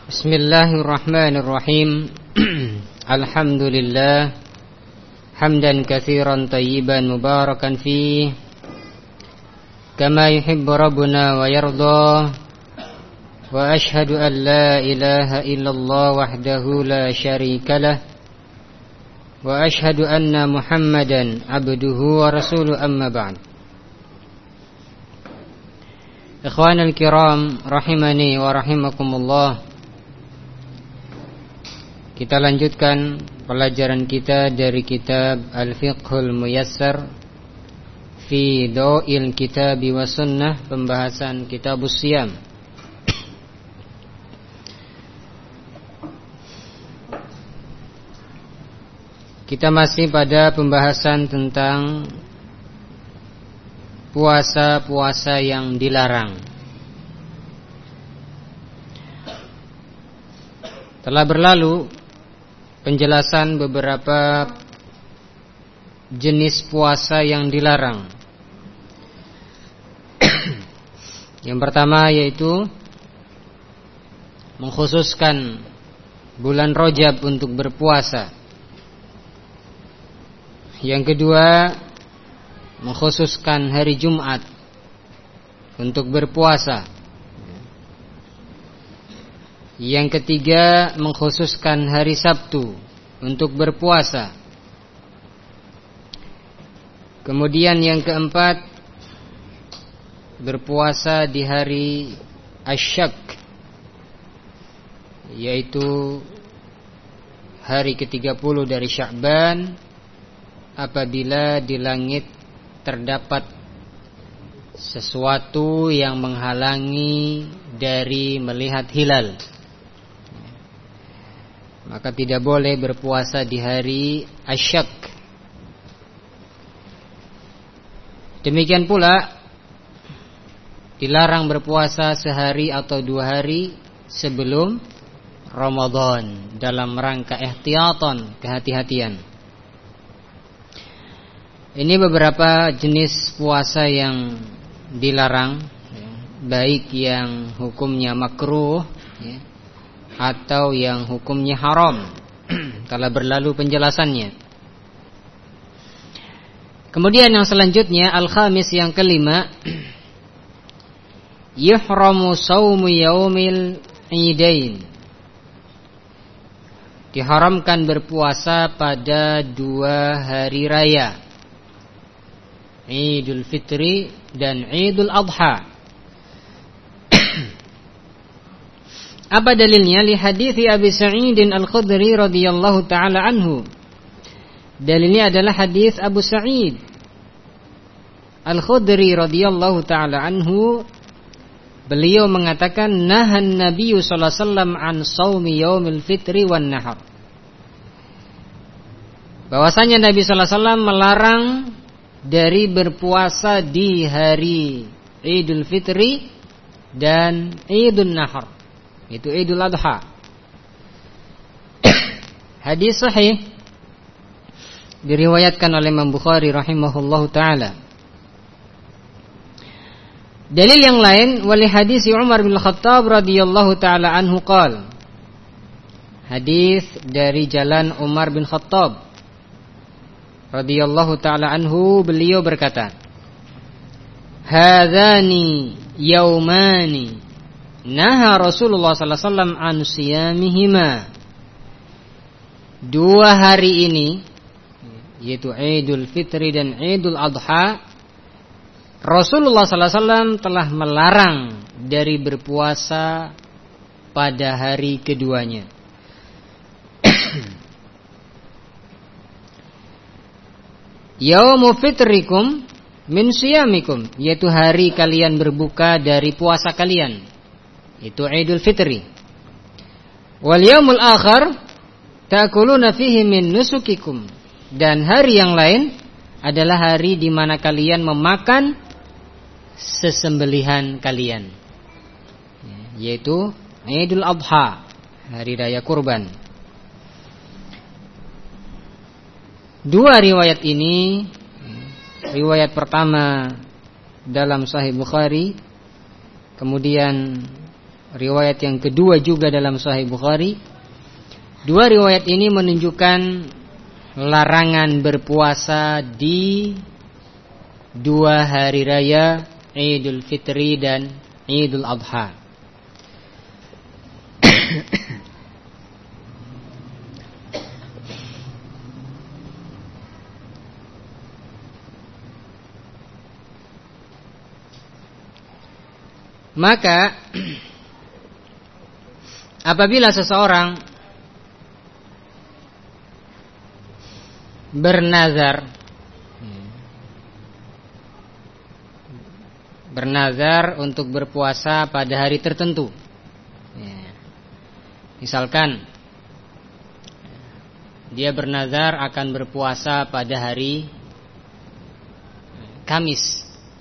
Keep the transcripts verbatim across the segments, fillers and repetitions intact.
Bismillahirrahmanirrahim. Alhamdulillah hamdan katsiran tayyiban mubarakan fih kama yuhibbu rabbuna wa yarda. Wa ashhadu an la ilaha illallah wahdahu la syarikalah wa ashhadu anna Muhammadan abduhu wa rasuluhu, amma ba'd. Ikhwanal kiram rahimani wa rahimakumullah. Kita lanjutkan pelajaran kita dari kitab Al-Fiqhul Muyassar fi Daw'il Kitabi wa Sunnah, pembahasan Kitabus Siyam. Kita masih pada pembahasan tentang puasa-puasa yang dilarang. Telah berlalu penjelasan beberapa jenis puasa yang dilarang. Yang pertama yaitu mengkhususkan bulan Rajab untuk berpuasa. Yang kedua, mengkhususkan hari Jumat untuk berpuasa. Yang ketiga, mengkhususkan hari Sabtu untuk berpuasa. Kemudian yang keempat, berpuasa di hari Asyak, yaitu hari ketiga puluh dari Sya'ban, apabila di langit terdapat sesuatu yang menghalangi dari melihat hilal, maka tidak boleh berpuasa di hari Asyak. Demikian pula dilarang berpuasa sehari atau dua hari sebelum Ramadan dalam rangka ihtiyatan, kehati-hatian. Ini beberapa jenis puasa yang dilarang, ya, baik yang hukumnya makruh, ya, atau yang hukumnya haram. Telah berlalu penjelasannya. Kemudian yang selanjutnya, al-khamis, yang kelima, yuhramu saumu yaumil idain. Diharamkan berpuasa pada dua hari raya, Idul Fitri dan Idul Adha. Apa dalilnya? Li hadithi Abi Sa'id Al-Khudri radhiyallahu taala anhu. Dalilnya adalah hadis Abu Sa'id Al-Khudri radhiyallahu taala anhu. Beliau mengatakan, nahan Nabi sallallahu alaihi wasallam an shaumi yaumil fitri wan nahar. Bahwasanya Nabi sallallahu alaihi wasallam melarang dari berpuasa di hari Idul Fitri dan Idul Nahar, itu Idul Adha. Hadis sahih diriwayatkan oleh Imam Bukhari rahimahullahu taala. Dalil yang lain, wali hadis Umar bin Khattab radhiyallahu taala anhu qala. Hadis dari jalan Umar bin Khattab radhiyallahu taala anhu, beliau berkata, hadzani yaumani naha Rasulullah sallallahu alaihi wasallam an siyamihima. Dua hari ini, yaitu Idul Fitri dan Idul Adha, Rasulullah sallallahu alaihi wasallam telah melarang dari berpuasa pada hari keduanya. Yaumu fitrikum min siyamikum, yaitu hari kalian berbuka dari puasa kalian, itu Idul Fitri. Wal yaumul akhar ta'kuluna fihi min nusukikum, dan hari yang lain adalah hari di mana kalian memakan sesembelihan kalian, yaitu Idul Adha, hari raya kurban. Dua riwayat ini, riwayat pertama dalam Sahih Bukhari, kemudian riwayat yang kedua juga dalam Sahih Bukhari. Dua riwayat ini menunjukkan larangan berpuasa di dua hari raya Idul Fitri dan Idul Adha. Maka apabila seseorang bernazar bernazar untuk berpuasa pada hari tertentu, misalkan dia bernazar akan berpuasa pada hari Kamis,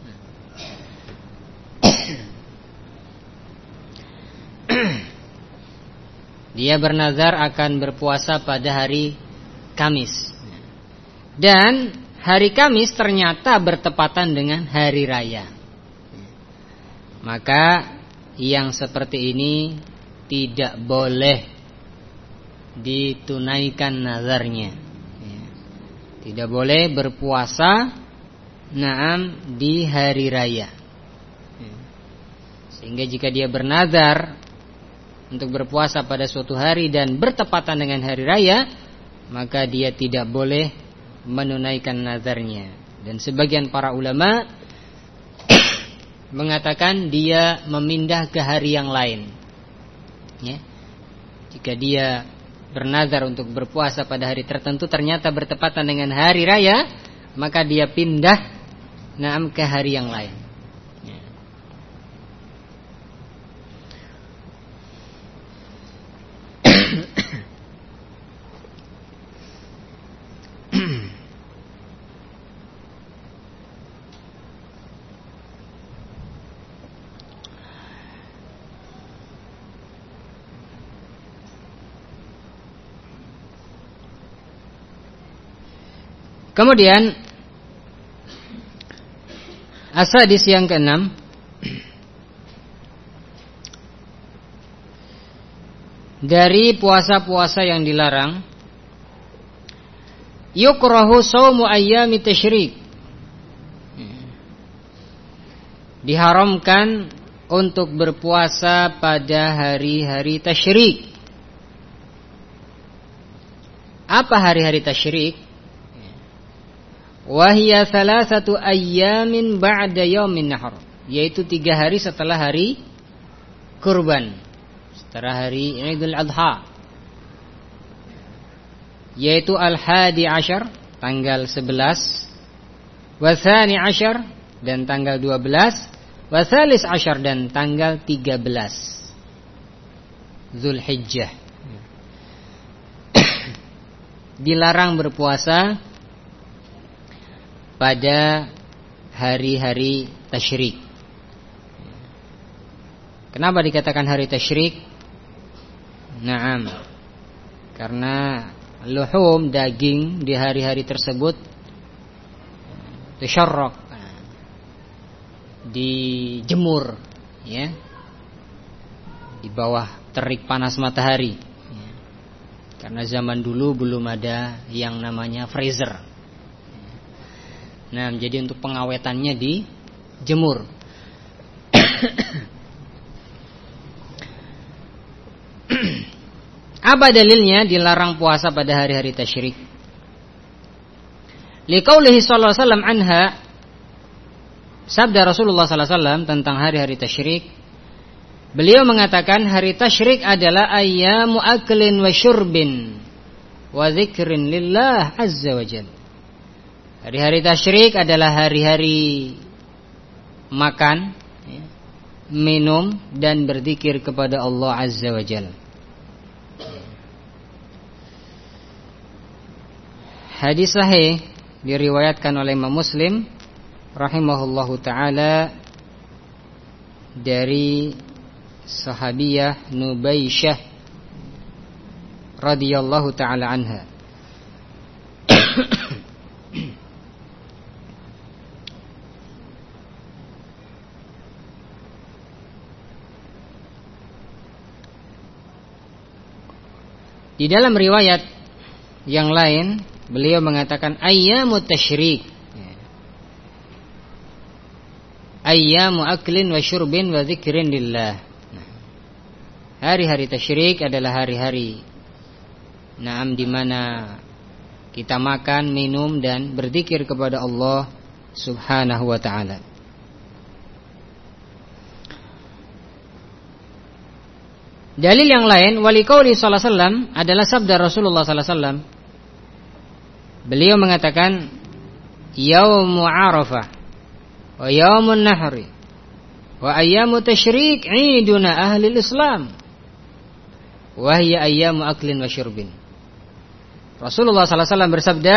dia bernazar akan berpuasa pada hari Kamis, dan hari Kamis ternyata bertepatan dengan hari raya, maka yang seperti ini tidak boleh ditunaikan nazarnya. Tidak boleh berpuasa naam di hari raya. Sehingga jika dia bernazar untuk berpuasa pada suatu hari dan bertepatan dengan hari raya, maka dia tidak boleh menunaikan nazarnya. Dan sebagian para ulama mengatakan dia memindah ke hari yang lain, ya. Jika dia bernazar untuk berpuasa pada hari tertentu ternyata bertepatan dengan hari raya, maka dia pindah naam ke hari yang lain. Kemudian as-sadis yang keenam, dari puasa-puasa yang dilarang, yukrahu shaumu ayyami tasyrik, diharamkan untuk berpuasa pada hari-hari tasyrik. Apa hari-hari tasyrik? Wahia salasatu ayyamin ba'da yaumin nahar, yaitu tiga hari setelah hari kurban, setelah hari Idul Adha, yaitu al-hadi ashar, tanggal sebelas, wasani ashar, dan tanggal dua belas, wasalis ashar, dan tanggal tiga belas Zulhijjah. Dilarang berpuasa pada hari-hari tasyrik. Kenapa dikatakan hari tasyrik? Naam, karena luhum, daging di hari-hari tersebut tasyarrak, dijemur, ya, di bawah terik panas matahari, ya. Karena zaman dulu belum ada yang namanya freezer. Nah, jadi untuk pengawetannya dijemur. Apa dalilnya dilarang puasa pada hari-hari tasyrik? Liqaulihi sallallahu alaihi wasallam anha, sabda Rasulullah sallallahu alaihi wasallam tentang hari-hari tasyrik. Beliau mengatakan hari tasyrik adalah ayyamu aklin wa syurbin wa dzikrin lillah azza wa jalla. Hari-hari tasyrik adalah hari-hari makan, ya, minum, dan berzikir kepada Allah azza wa jalla. Hadis sahih diriwayatkan oleh Imam Muslim rahimahullahu taala dari sahabiyah Nubaisyah radhiyallahu taala anha. Di dalam riwayat yang lain beliau mengatakan ayyamut tasyrik, ayyamu aklin wa syurbin wa dzikrin lillah. Nah, hari-hari tasyrik adalah hari-hari naam di mana kita makan, minum dan berzikir kepada Allah Subhanahu wa taala. Dalil yang lain wali qauli sallallahu alaihi wasallam adalah sabda Rasulullah sallallahu alaihi wasallam. Beliau mengatakan yaumu Arafah wa yaumun nahri wa ayyamu tasyrik 'iduna ahli Islam wa hiya ayyamu aklin wa syurbin. Rasulullah sallallahu alaihi wasallam bersabda,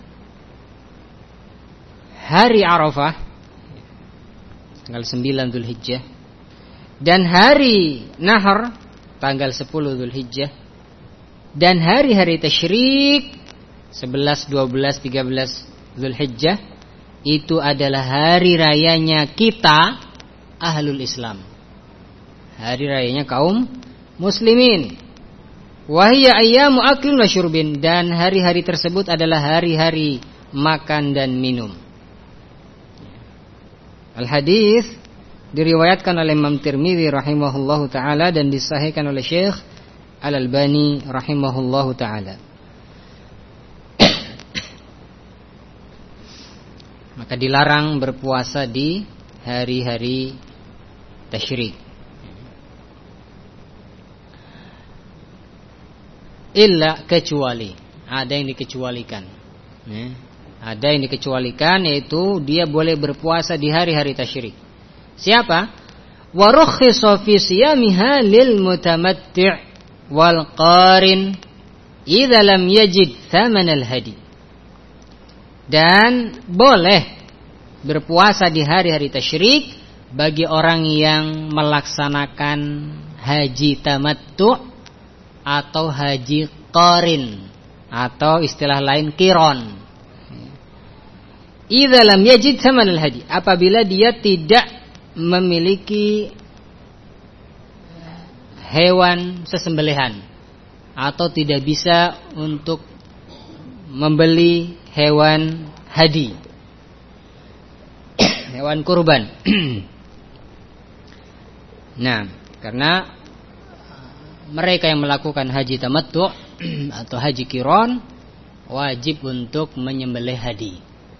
hari Arafah tanggal sembilan Dzulhijjah dan hari Nahr tanggal sepuluh Dzulhijjah dan hari-hari tasyrik sebelas, dua belas, tiga belas Dzulhijjah itu adalah hari rayanya kita Ahlul Islam, hari rayanya kaum muslimin. Wahia ayyamu aklin wa syurbin, dan hari-hari tersebut adalah hari-hari makan dan minum. Al-hadis diriwayatkan oleh Imam Tirmidzi rahimahullahu taala dan disahihkan oleh Syekh Al-Albani rahimahullahu taala. Maka dilarang berpuasa di hari-hari tasyrik. Illa, kecuali, ada yang dikecualikan. Ya. Ada yang dikecualikan, yaitu dia boleh berpuasa di hari-hari tasyrik. Siapa? Wa rukhisa fi siyamiha lil mutamatti' wal qarin idza lam yajid thaman al hadi. Dan boleh berpuasa di hari-hari tasyrik bagi orang yang melaksanakan haji tamattu' atau haji qarin atau istilah lain qiron. Idza lam yajid thaman al hadi, apabila dia tidak memiliki hewan sesembelihan atau tidak bisa untuk membeli hewan hadi, hewan kurban. Nah, karena mereka yang melakukan haji tamattu atau haji qiron wajib untuk menyembelih hadi,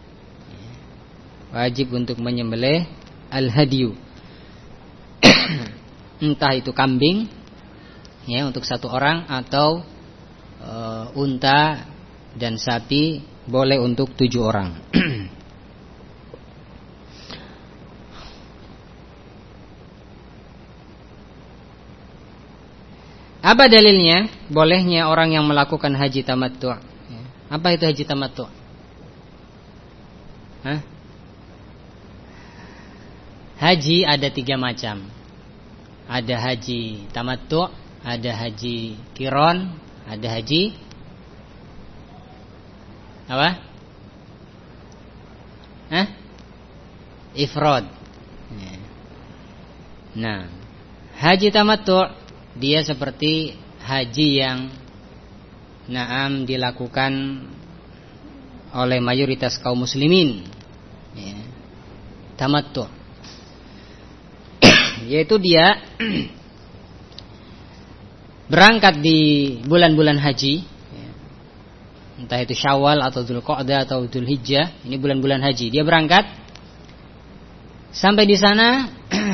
wajib untuk menyembelih al-hadiyu. Entah itu kambing ya untuk satu orang atau e, unta dan sapi boleh untuk tujuh orang. Apa dalilnya bolehnya orang yang melakukan haji tamattu? Apa itu haji tamattu? Hah? Haji ada tiga macam. Ada haji tamattu, ada haji qiron, ada haji apa? Hah? Ifrad. Nah, haji tamattu dia seperti haji yang naam dilakukan oleh mayoritas kaum muslimin, ya, tamattu, yaitu dia berangkat di bulan-bulan haji, ya, entah itu Syawal atau Dzulqa'dah atau Dzulhijjah, ini bulan-bulan haji. Dia berangkat sampai di sana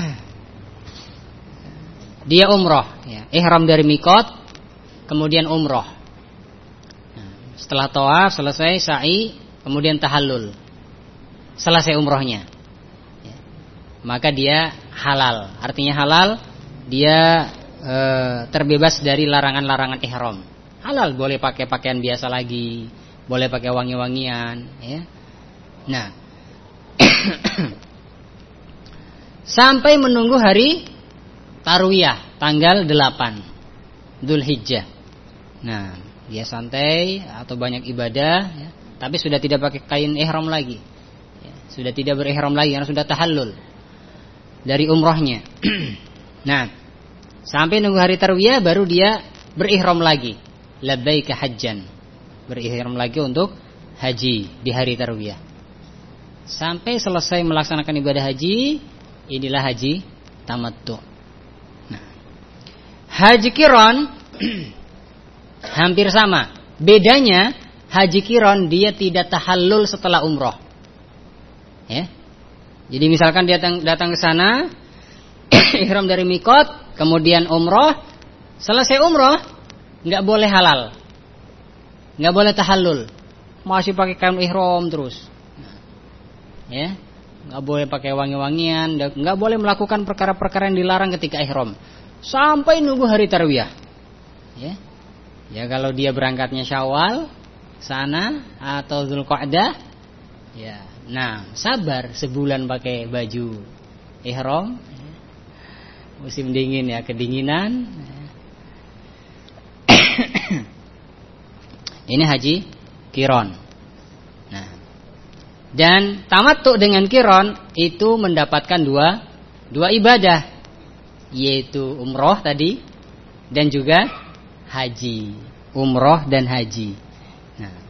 dia umroh, ya, ihram dari miqat, kemudian umroh. Nah, setelah tawaf selesai sa'i, kemudian tahallul, selesai umrohnya, ya, maka dia halal. Artinya halal, dia e, terbebas dari larangan-larangan ihram. Halal, boleh pakai pakaian biasa lagi, boleh pakai wangi-wangian, ya. Nah, sampai menunggu hari Tarwiyah tanggal delapan Dzulhijjah. Nah, dia santai atau banyak ibadah, ya, tapi sudah tidak pakai kain ihram lagi, ya, sudah tidak berihram lagi karena sudah tahallul dari umrohnya. Nah, sampai nunggu hari Tarwiyah baru dia berihram lagi. labbaika hajjan, berihram lagi untuk haji di hari tarwiyah. Sampai selesai melaksanakan ibadah haji, inilah haji tamattu. Nah, haji qiran hampir sama. Bedanya haji qiran dia tidak tahallul setelah umroh. Ya. Jadi misalkan dia datang, datang ke sana, ihram dari mikot, kemudian umroh, selesai umroh, nggak boleh halal, nggak boleh tahallul, masih pakai kain ihram terus, ya, nggak boleh pakai wangi-wangian, nggak boleh melakukan perkara-perkara yang dilarang ketika ihram, sampai nunggu hari tarwiyah, ya, ya kalau dia berangkatnya Syawal sana atau Dzulqa'dah, ya. Nah, sabar sebulan pakai baju ihram, musim dingin ya, kedinginan. Ini haji qiran. Nah, dan tamattu dengan qiran itu mendapatkan dua dua ibadah, yaitu umroh tadi dan juga haji, umroh dan haji. Nah,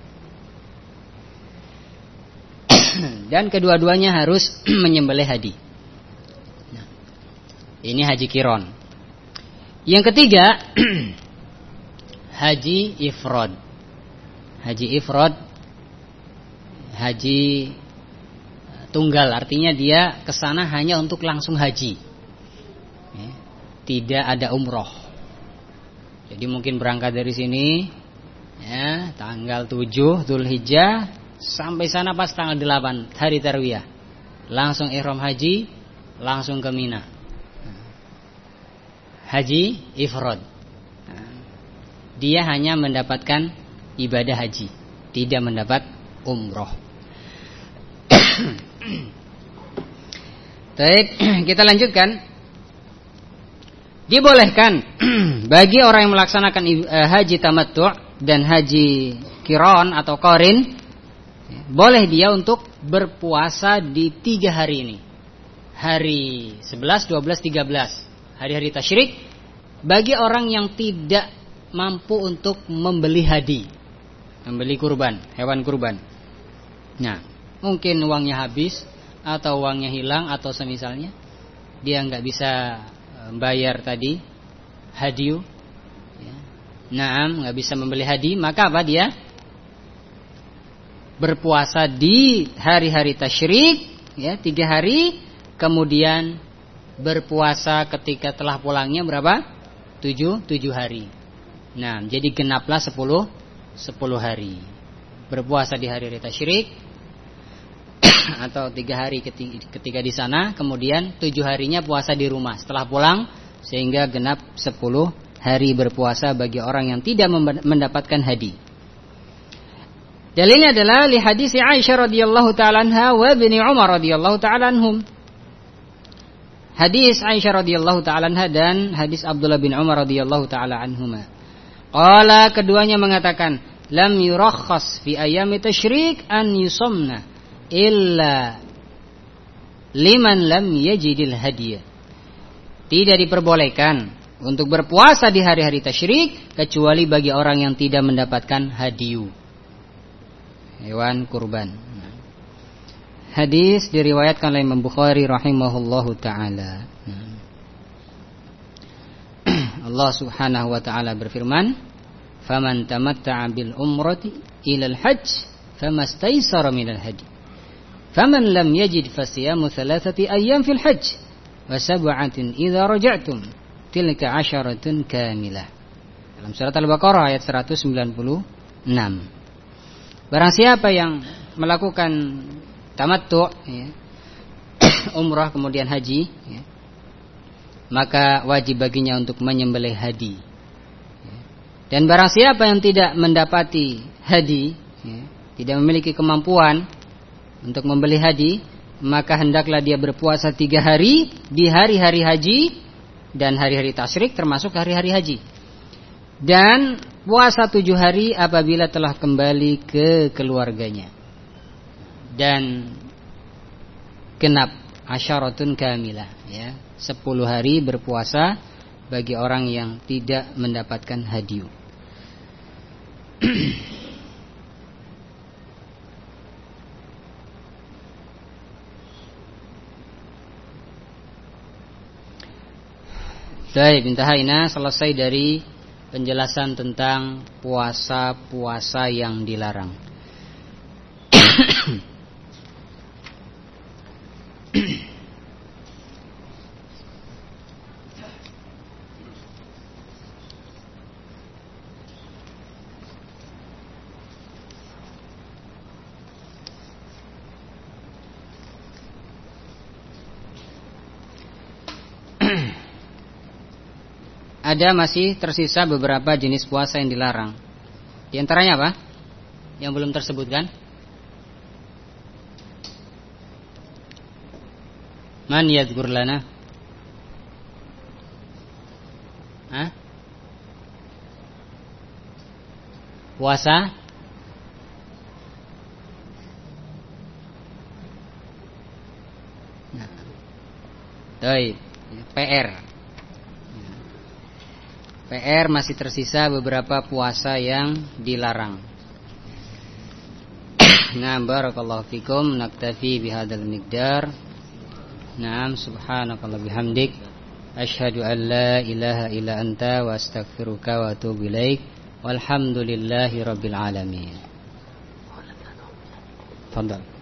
dan kedua-duanya harus menyembelih hadi. Nah, ini haji qiran. Yang ketiga, haji ifrad. Haji ifrad, haji tunggal, artinya dia kesana hanya untuk langsung haji, ya, tidak ada umroh. Jadi mungkin berangkat dari sini, ya, tanggal tujuh Dzulhijjah, sampai sana pas tanggal delapan hari tarwiyah, langsung ihram haji, langsung ke Mina. Haji ifrad. Dia hanya mendapatkan ibadah haji, tidak mendapat umroh. Baik, kita lanjutkan. Dibolehkan bagi orang yang melaksanakan haji tamattu' dan haji qiran atau qarin, boleh dia untuk berpuasa di tiga hari ini. Hari sebelas, dua belas, tiga belas, hari-hari tasyrik, bagi orang yang tidak mampu untuk membeli hadi, membeli kurban, hewan kurban. Nah, mungkin uangnya habis atau uangnya hilang atau semisalnya, dia nggak bisa bayar tadi hadiu, ya. Naam, nggak bisa membeli hadi, maka apa dia? Berpuasa di hari-hari tasyrik, ya, tiga hari, kemudian berpuasa ketika telah pulangnya berapa? Tujuh, tujuh hari. Nah, jadi genaplah sepuluh, sepuluh hari. Berpuasa di hari-hari tasyrik atau tiga hari ketika di sana, kemudian tujuh harinya puasa di rumah setelah pulang, sehingga genap sepuluh hari berpuasa bagi orang yang tidak mendapatkan hadi. Dalilnya adalah li hadis Aisyah radhiyallahu taala anha wa Ibnu Umar radhiyallahu taala anhum. Hadis Aisyah radhiyallahu taala anha dan hadis Abdullah bin Umar radhiyallahu taala anhuma. Qala, keduanya mengatakan, lam yurakhas fi ayami tasyrik an yusomna illa liman lam yajidil hadiyah. Tidak diperbolehkan untuk berpuasa di hari-hari tasyrik kecuali bagi orang yang tidak mendapatkan hadiyu, hewan kurban. Hadis diriwayatkan oleh Imam Bukhari rahimahullahu taala. Allah Subhanahu wa taala berfirman, "Faman tamatta'a bil umrati ila al-hajj famastaysara minal hadi. Faman lam yajid fasiyamu thalathati ayyam fil hajj wa sab'atin idza raja'tum tilka 'asharatun kamilah." Dalam surat Al-Baqarah ayat seratus sembilan puluh enam. Barang siapa yang melakukan tamattu', ya, umrah kemudian haji, ya, maka wajib baginya untuk menyembelih hadi. Dan barang siapa yang tidak mendapati hadi, ya, tidak memiliki kemampuan untuk membeli hadi, maka hendaklah dia berpuasa tiga hari di hari-hari haji dan hari-hari tasyrik, termasuk hari-hari haji, dan puasa tujuh hari apabila telah kembali ke keluarganya, dan genap asyaratun kamilah, ya, sepuluh hari berpuasa bagi orang yang tidak mendapatkan hadiu. Baik, intahaina, selesai dari penjelasan tentang puasa-puasa yang dilarang. Ada masih tersisa beberapa jenis puasa yang dilarang. Di antaranya apa? Yang belum tersebutkan? Man yadhkur lana? Hah? Puasa? Nah. Baik, P R. P R masih tersisa beberapa puasa yang dilarang. Nah, barakallahu fikum, naktafi bihadzal miqdar. Naam, subhanakallah bihamdik, asyhadu an la ilaha illa anta wa astaghfiruka wa atubu ilaik. Walhamdulillahi rabbil alamin. Tafadhal.